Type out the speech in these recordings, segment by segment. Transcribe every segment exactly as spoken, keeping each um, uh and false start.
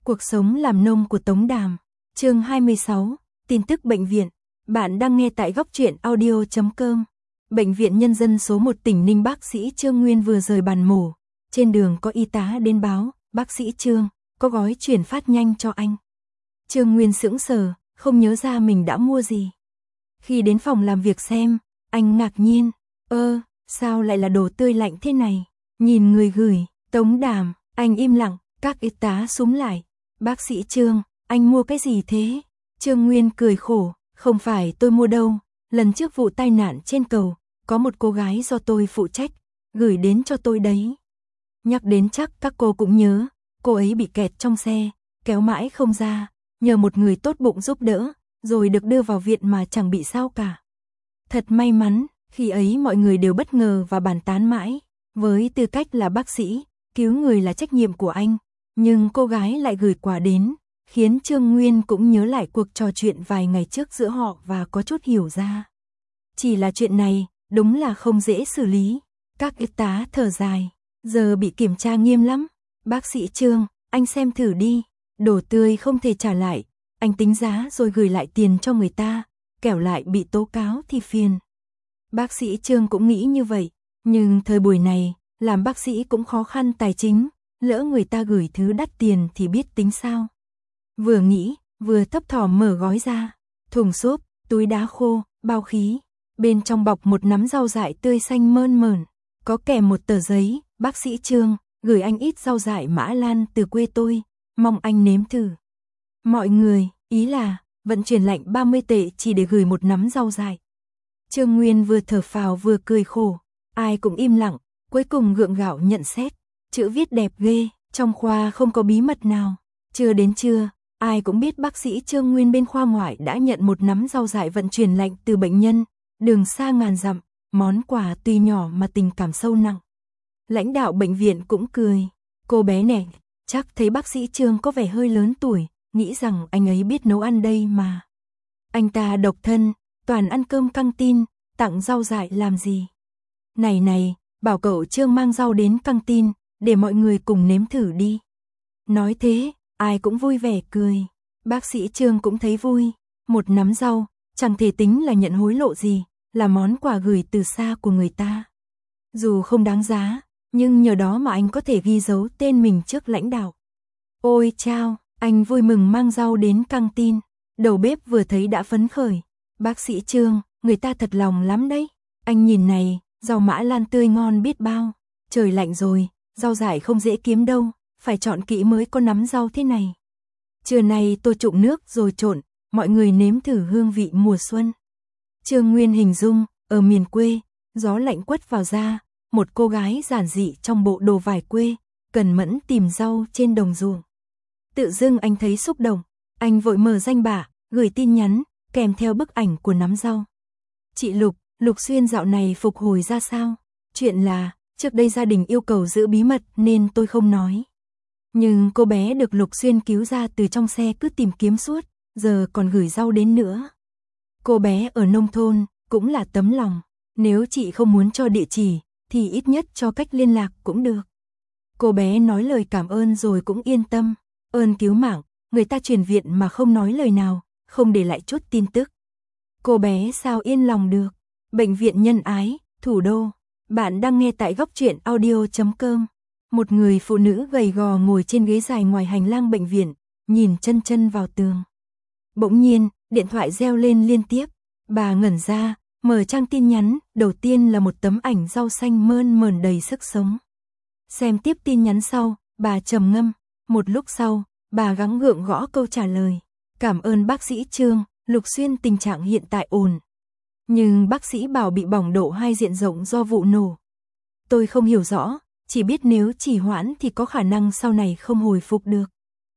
Cuộc sống làm nông của Tống Đàm. Chương hai mươi sáu, tin tức bệnh viện. Bạn đang nghe tại góc truyện audio chấm com. Bệnh viện Nhân dân số một tỉnh Ninh, bác sĩ Trương Nguyên vừa rời bàn mổ. Trên đường có y tá đến báo, bác sĩ Trương, có gói chuyển phát nhanh cho anh. Trương Nguyên sững sờ, không nhớ ra mình đã mua gì. Khi đến phòng làm việc xem, anh ngạc nhiên, ơ, sao lại là đồ tươi lạnh thế này? Nhìn người gửi, Tống Đàm, anh im lặng, các y tá súm lại. Bác sĩ Trương, anh mua cái gì thế? Trương Nguyên cười khổ, không phải tôi mua đâu, lần trước vụ tai nạn trên cầu, có một cô gái do tôi phụ trách, gửi đến cho tôi đấy. Nhắc đến chắc các cô cũng nhớ, cô ấy bị kẹt trong xe, kéo mãi không ra, nhờ một người tốt bụng giúp đỡ, rồi được đưa vào viện mà chẳng bị sao cả. Thật may mắn, khi ấy mọi người đều bất ngờ và bàn tán mãi, với tư cách là bác sĩ, cứu người là trách nhiệm của anh, nhưng cô gái lại gửi quà đến, khiến Trương Nguyên cũng nhớ lại cuộc trò chuyện vài ngày trước giữa họ và có chút hiểu ra. Chỉ là chuyện này, đúng là không dễ xử lý. Các y tá thở dài, giờ bị kiểm tra nghiêm lắm. Bác sĩ Trương, anh xem thử đi, đồ tươi không thể trả lại, anh tính giá rồi gửi lại tiền cho người ta, kẻo lại bị tố cáo thì phiền. Bác sĩ Trương cũng nghĩ như vậy, nhưng thời buổi này, làm bác sĩ cũng khó khăn tài chính, lỡ người ta gửi thứ đắt tiền thì biết tính sao. Vừa nghĩ, vừa thấp thỏm mở gói ra, thùng xốp, túi đá khô, bao khí, bên trong bọc một nắm rau dại tươi xanh mơn mởn, có kèm một tờ giấy, bác sĩ Trương, gửi anh ít rau dại Mã Lan từ quê tôi, mong anh nếm thử. Mọi người, ý là, vận chuyển lạnh ba mươi tệ chỉ để gửi một nắm rau dại. Trương Nguyên vừa thở phào vừa cười khổ, ai cũng im lặng, cuối cùng gượng gạo nhận xét, chữ viết đẹp ghê, trong khoa không có bí mật nào. Chưa đến trưa, ai cũng biết bác sĩ Trương Nguyên bên khoa ngoại đã nhận một nắm rau dại vận chuyển lạnh từ bệnh nhân, đường xa ngàn dặm, món quà tuy nhỏ mà tình cảm sâu nặng. Lãnh đạo bệnh viện cũng cười, cô bé này, chắc thấy bác sĩ Trương có vẻ hơi lớn tuổi, nghĩ rằng anh ấy biết nấu ăn đây mà. Anh ta độc thân, toàn ăn cơm căng tin, tặng rau dại làm gì? Này này, bảo cậu Trương mang rau đến căng tin, để mọi người cùng nếm thử đi. Nói thế, ai cũng vui vẻ cười. Bác sĩ Trương cũng thấy vui. Một nắm rau, chẳng thể tính là nhận hối lộ gì, là món quà gửi từ xa của người ta. Dù không đáng giá, nhưng nhờ đó mà anh có thể ghi dấu tên mình trước lãnh đạo. Ôi chao, anh vui mừng mang rau đến căng tin. Đầu bếp vừa thấy đã phấn khởi. Bác sĩ Trương, người ta thật lòng lắm đấy. Anh nhìn này, rau Mã Lan tươi ngon biết bao. Trời lạnh rồi, rau dại không dễ kiếm đâu, phải chọn kỹ mới có nắm rau thế này. Trưa nay tôi trụng nước rồi trộn, mọi người nếm thử hương vị mùa xuân. Trương Nguyên hình dung, ở miền quê, gió lạnh quất vào da, một cô gái giản dị trong bộ đồ vải quê, cần mẫn tìm rau trên đồng ruộng. Tự dưng anh thấy xúc động, anh vội mở danh bạ, gửi tin nhắn, kèm theo bức ảnh của nắm rau. Chị Lục, Lục Xuyên dạo này phục hồi ra sao? Chuyện là, trước đây gia đình yêu cầu giữ bí mật nên tôi không nói. Nhưng cô bé được Lục Xuyên cứu ra từ trong xe cứ tìm kiếm suốt, giờ còn gửi rau đến nữa. Cô bé ở nông thôn, cũng là tấm lòng. Nếu chị không muốn cho địa chỉ, thì ít nhất cho cách liên lạc cũng được. Cô bé nói lời cảm ơn rồi cũng yên tâm. Ơn cứu mạng, người ta chuyển viện mà không nói lời nào, không để lại chút tin tức. Cô bé sao yên lòng được. Bệnh viện Nhân Ái, thủ đô. Bạn đang nghe tại góc truyện audio chấm com. Một người phụ nữ gầy gò ngồi trên ghế dài ngoài hành lang bệnh viện, nhìn chân chân vào tường. Bỗng nhiên, điện thoại reo lên liên tiếp. Bà ngẩn ra, mở trang tin nhắn, đầu tiên là một tấm ảnh rau xanh mơn mởn đầy sức sống. Xem tiếp tin nhắn sau, bà trầm ngâm. Một lúc sau, bà gắng gượng gõ câu trả lời. Cảm ơn bác sĩ Trương, Lục Xuyên tình trạng hiện tại ổn. Nhưng bác sĩ bảo bị bỏng độ hai diện rộng do vụ nổ. Tôi không hiểu rõ, chỉ biết nếu trì hoãn thì có khả năng sau này không hồi phục được.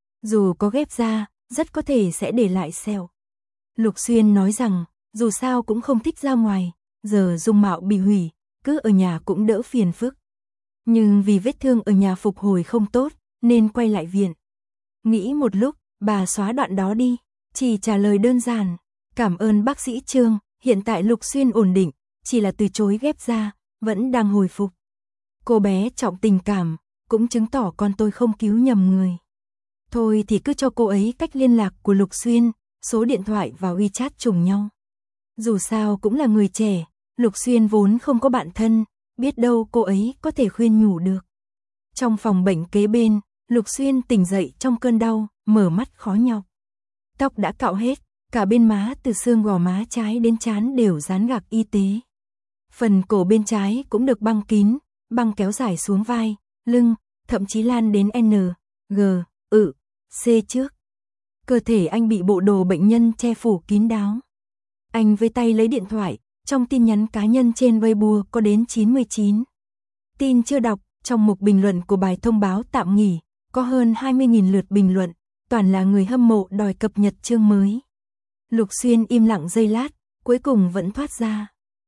Dù có ghép da, rất có thể sẽ để lại sẹo. Lục Xuyên nói rằng, dù sao cũng không thích ra ngoài, giờ dung mạo bị hủy, cứ ở nhà cũng đỡ phiền phức. Nhưng vì vết thương ở nhà phục hồi không tốt, nên quay lại viện. Nghĩ một lúc, bà xóa đoạn đó đi, chỉ trả lời đơn giản. Cảm ơn bác sĩ Trương, hiện tại Lục Xuyên ổn định, chỉ là từ chối ghép da, vẫn đang hồi phục. Cô bé trọng tình cảm, cũng chứng tỏ con tôi không cứu nhầm người. Thôi thì cứ cho cô ấy cách liên lạc của Lục Xuyên, số điện thoại và WeChat trùng nhau. Dù sao cũng là người trẻ, Lục Xuyên vốn không có bạn thân, biết đâu cô ấy có thể khuyên nhủ được. Trong phòng bệnh kế bên, Lục Xuyên tỉnh dậy trong cơn đau, mở mắt khó nhọc. Tóc đã cạo hết, cả bên má từ xương gò má trái đến trán đều dán gạc y tế. Phần cổ bên trái cũng được băng kín, băng kéo dài xuống vai, lưng, thậm chí lan đến N, G, ự, C trước. Cơ thể anh bị bộ đồ bệnh nhân che phủ kín đáo. Anh với tay lấy điện thoại, trong tin nhắn cá nhân trên Weibo có đến chín mươi chín tin chưa đọc, trong mục bình luận của bài thông báo tạm nghỉ, có hơn hai mươi nghìn lượt bình luận, toàn là người hâm mộ đòi cập nhật chương mới. Lục Xuyên im lặng giây lát, cuối cùng vẫn thoát ra.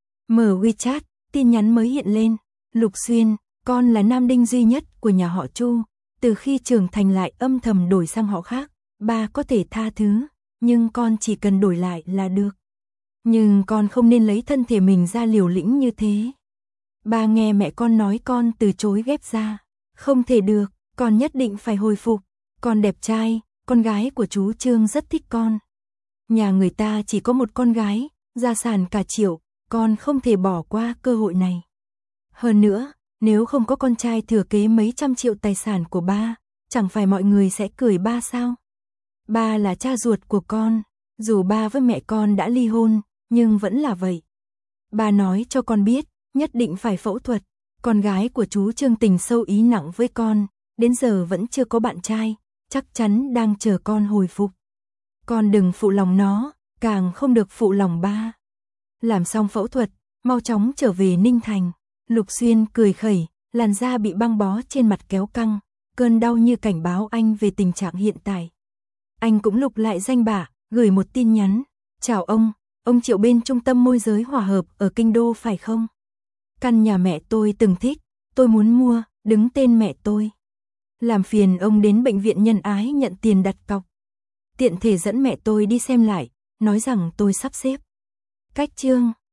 Mở WeChat, tin nhắn mới hiện lên. Lục Xuyên, con là nam đinh duy nhất của nhà họ Chu, từ khi trưởng thành lại âm thầm đổi sang họ khác, ba có thể tha thứ, nhưng con chỉ cần đổi lại là được. Nhưng con không nên lấy thân thể mình ra liều lĩnh như thế. Ba nghe mẹ con nói con từ chối ghép da, không thể được, con nhất định phải hồi phục, con đẹp trai, con gái của chú Trương rất thích con. Nhà người ta chỉ có một con gái, gia sản cả triệu, con không thể bỏ qua cơ hội này. Hơn nữa, nếu không có con trai thừa kế mấy trăm triệu tài sản của ba, chẳng phải mọi người sẽ cười ba sao? Ba là cha ruột của con, dù ba với mẹ con đã ly hôn, nhưng vẫn là vậy. Ba nói cho con biết, nhất định phải phẫu thuật, con gái của chú Trương tình sâu ý nặng với con, đến giờ vẫn chưa có bạn trai, chắc chắn đang chờ con hồi phục. Con đừng phụ lòng nó, càng không được phụ lòng ba. Làm xong phẫu thuật, mau chóng trở về Ninh Thành. Lục Xuyên cười khẩy, làn da bị băng bó trên mặt kéo căng, cơn đau như cảnh báo anh về tình trạng hiện tại. Anh cũng lục lại danh bạ, gửi một tin nhắn. Chào ông, ông Triệu bên trung tâm môi giới hòa hợp ở Kinh Đô phải không? Căn nhà mẹ tôi từng thích, tôi muốn mua, đứng tên mẹ tôi. Làm phiền ông đến bệnh viện Nhân Ái nhận tiền đặt cọc. Tiện thể dẫn mẹ tôi đi xem lại, nói rằng tôi sắp xếp. Cách chương